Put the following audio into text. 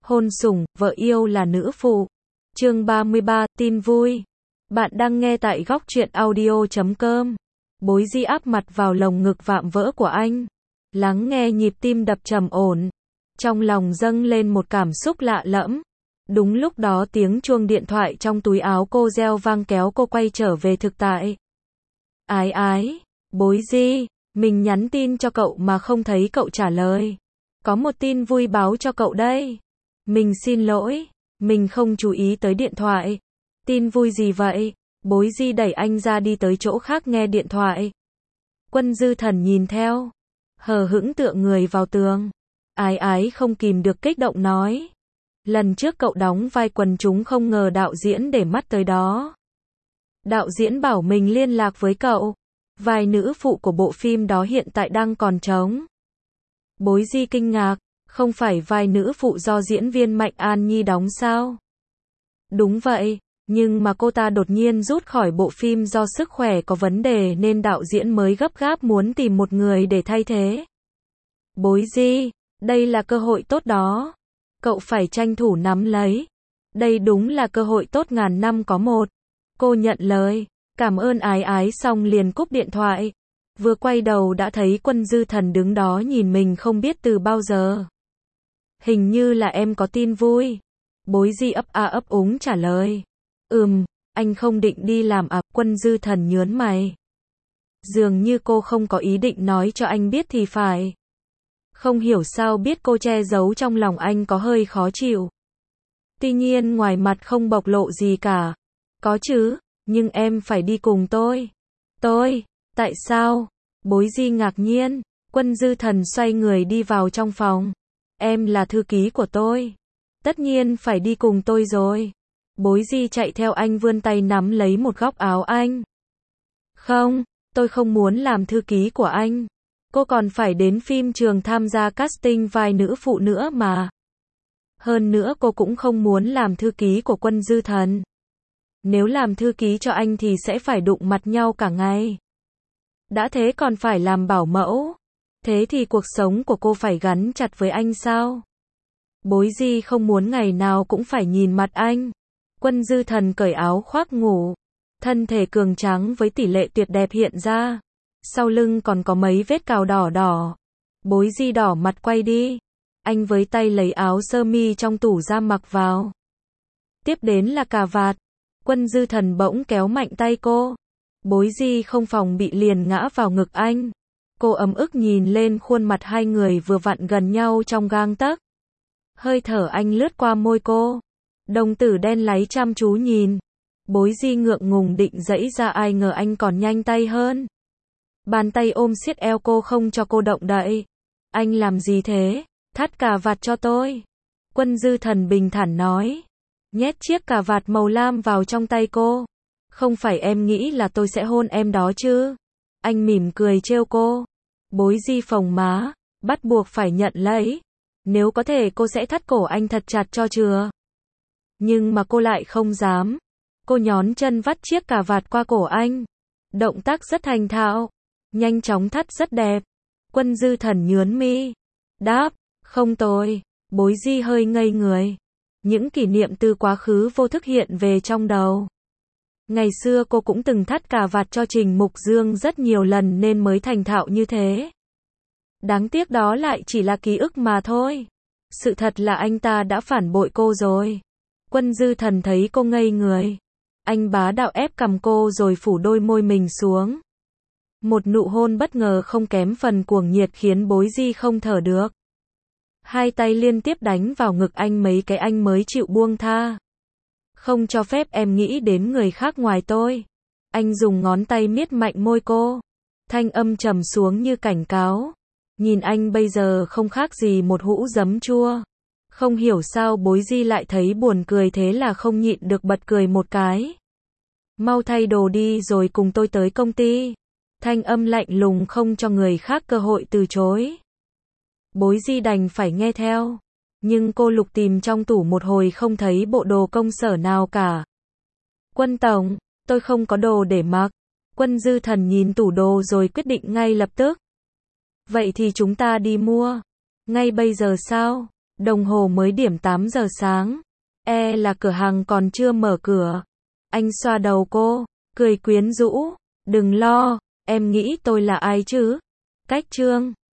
Hôn sủng, vợ yêu là nữ phụ. Chương 33, tin vui. Bạn đang nghe tại góc truyện audio.com. Bối Di áp mặt vào lồng ngực vạm vỡ của anh. Lắng nghe nhịp tim đập trầm ổn. Trong lòng dâng lên một cảm xúc lạ lẫm. Đúng lúc đó tiếng chuông điện thoại trong túi áo cô reo vang kéo cô quay trở về thực tại. Ái ái, Bối Di, mình nhắn tin cho cậu mà không thấy cậu trả lời. Có một tin vui báo cho cậu đây. Mình xin lỗi, mình không chú ý tới điện thoại. Tin vui gì vậy? Bối Di đẩy anh ra đi tới chỗ khác nghe điện thoại. Quân Dư Thần nhìn theo, hờ hững tựa người vào tường. Ái ái không kìm được kích động nói. Lần trước cậu đóng vai quần chúng không ngờ đạo diễn để mắt tới đó. Đạo diễn bảo mình liên lạc với cậu. Vai nữ phụ của bộ phim đó hiện tại đang còn trống. Bối Di kinh ngạc, không phải vai nữ phụ do diễn viên Mạnh An Nhi đóng sao? Đúng vậy, nhưng mà cô ta đột nhiên rút khỏi bộ phim do sức khỏe có vấn đề nên đạo diễn mới gấp gáp muốn tìm một người để thay thế. Bối Di, đây là cơ hội tốt đó. Cậu phải tranh thủ nắm lấy. Đây đúng là cơ hội tốt ngàn năm có một. Cô nhận lời, cảm ơn ái ái xong liền cúp điện thoại. Vừa quay đầu đã thấy Quân Dư Thần đứng đó nhìn mình không biết từ bao giờ. Hình như là em có tin vui. Bối Di ấp a ấp úng trả lời. Anh không định đi làm à? Quân Dư Thần nhớn mày. Dường như cô không có ý định nói cho anh biết thì phải. Không hiểu sao biết cô che giấu trong lòng anh có hơi khó chịu. Tuy nhiên ngoài mặt không bộc lộ gì cả. Có chứ, nhưng em phải đi cùng tôi. Tôi? Tại sao? Bối Di ngạc nhiên. Quân Dư Thần xoay người đi vào trong phòng. Em là thư ký của tôi. Tất nhiên phải đi cùng tôi rồi. Bối Di chạy theo anh vươn tay nắm lấy một góc áo anh. Không, tôi không muốn làm thư ký của anh. Cô còn phải đến phim trường tham gia casting vai nữ phụ nữa mà. Hơn nữa cô cũng không muốn làm thư ký của Quân Dư Thần. Nếu làm thư ký cho anh thì sẽ phải đụng mặt nhau cả ngày. Đã thế còn phải làm bảo mẫu. Thế thì cuộc sống của cô phải gắn chặt với anh sao? Bối Di không muốn ngày nào cũng phải nhìn mặt anh. Quân Dư Thần cởi áo khoác ngủ. Thân thể cường tráng với tỷ lệ tuyệt đẹp hiện ra. Sau lưng còn có mấy vết cào đỏ đỏ. Bối Di đỏ mặt quay đi. Anh với tay lấy áo sơ mi trong tủ ra mặc vào. Tiếp đến là cà vạt. Quân Dư Thần bỗng kéo mạnh tay cô. Bối Di không phòng bị liền ngã vào ngực anh. Cô ấm ức nhìn lên khuôn mặt hai người vừa vặn gần nhau trong gang tấc. Hơi thở anh lướt qua môi cô. Đồng tử đen láy chăm chú nhìn. Bối Di ngượng ngùng định giãy ra ai ngờ anh còn nhanh tay hơn. Bàn tay ôm siết eo cô không cho cô động đậy. Anh làm gì thế? Thắt cà vạt cho tôi. Quân Dư Thần bình thản nói. Nhét chiếc cà vạt màu lam vào trong tay cô. Không phải em nghĩ là tôi sẽ hôn em đó chứ? Anh mỉm cười trêu cô. Bối Di phồng má, bắt buộc phải nhận lấy. Nếu có thể cô sẽ thắt cổ anh thật chặt cho chừa. Nhưng mà cô lại không dám. Cô nhón chân vắt chiếc cà vạt qua cổ anh. Động tác rất thành thạo. Nhanh chóng thắt rất đẹp. Quân Dư Thần nhướng mi. Đáp, không tồi. Bối Di hơi ngây người. Những kỷ niệm từ quá khứ vô thức hiện về trong đầu. Ngày xưa cô cũng từng thắt cà vạt cho Trình Mục Dương rất nhiều lần nên mới thành thạo như thế. Đáng tiếc đó lại chỉ là ký ức mà thôi. Sự thật là anh ta đã phản bội cô rồi. Quân Dư Thần thấy cô ngây người. Anh bá đạo ép cằm cô rồi phủ đôi môi mình xuống. Một nụ hôn bất ngờ không kém phần cuồng nhiệt khiến Bối Di không thở được. Hai tay liên tiếp đánh vào ngực anh mấy cái anh mới chịu buông tha. Không cho phép em nghĩ đến người khác ngoài tôi. Anh dùng ngón tay miết mạnh môi cô. Thanh âm trầm xuống như cảnh cáo. Nhìn anh bây giờ không khác gì một hũ giấm chua. Không hiểu sao Bối Di lại thấy buồn cười thế là không nhịn được bật cười một cái. Mau thay đồ đi rồi cùng tôi tới công ty. Thanh âm lạnh lùng không cho người khác cơ hội từ chối. Bối Di đành phải nghe theo. Nhưng cô lục tìm trong tủ một hồi không thấy bộ đồ công sở nào cả. Quân tổng, tôi không có đồ để mặc. Quân Dư Thần nhìn tủ đồ rồi quyết định ngay lập tức. Vậy thì chúng ta đi mua. Ngay bây giờ sao? Đồng hồ mới điểm 8 giờ sáng. Là cửa hàng còn chưa mở cửa. Anh xoa đầu cô, cười quyến rũ. Đừng lo, em nghĩ tôi là ai chứ? Cách Trương.